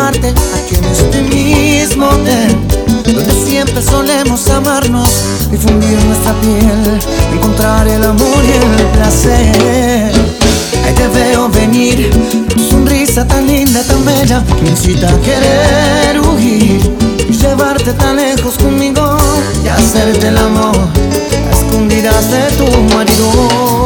tocarte aquí en este mismo hotel, donde siempre solemos amarnos y fundir nuestra piel, encontrar el amor y el placer. Ahí te veo venir, tu sonrisa tan linda, tan bella, me incita a querer huir y llevarte tan lejos conmigo y hacerte el amor a escondidas de tu marido.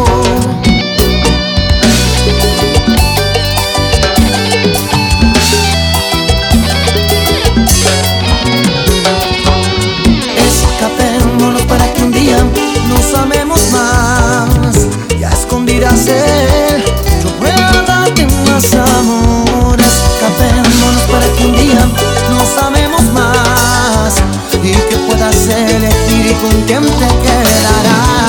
Escapémonos para que un día nos amemos más y a escondidas él yo pueda darte más amor. Escapémonos para que un día nos amemos más y que puedas elegir con quién te quedarás.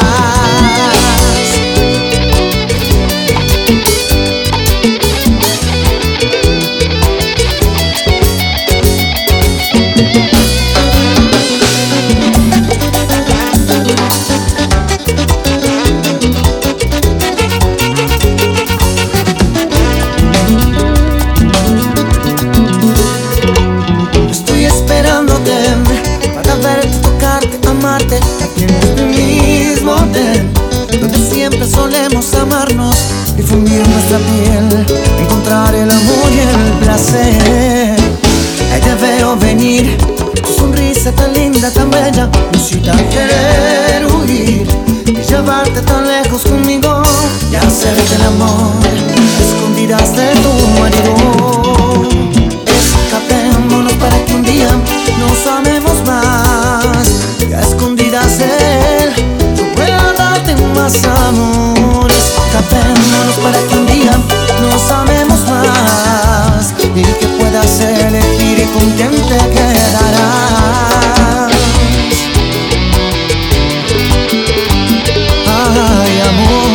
Para verte, tocarte, amarte aquí en este mismo hotel, donde siempre solemos amarnos y fundir nuestra piel, encontrar el amor y el placer. Ahí te veo venir, tu sonrisa tan linda, tan bella, me incita a querer huir y llevarte tan lejos conmigo y hacerte el amor a escondidas de tu marido. Escapémonos para que un día nos amemos más y a escondidas él yo pueda darte más amor. Escapémonos para que un día nos amemos más y que puedas elegir con quién te quedarás. Ay, amor,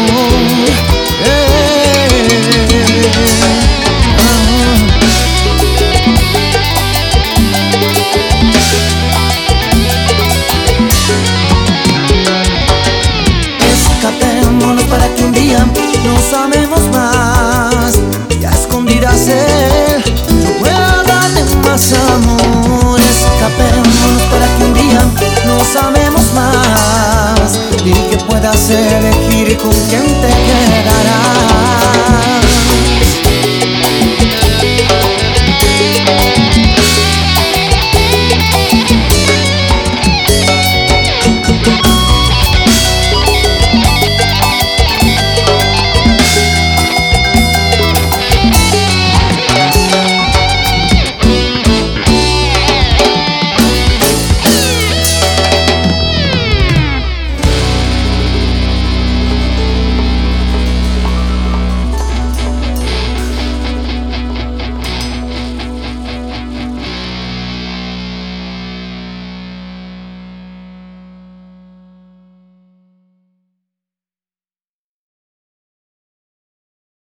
Escapémonos para que un día nos amemos más y a escondidas él yo pueda darte más amor. Escapémonos para que un día nos amemos más y que puedas elegir con quién te quedarás.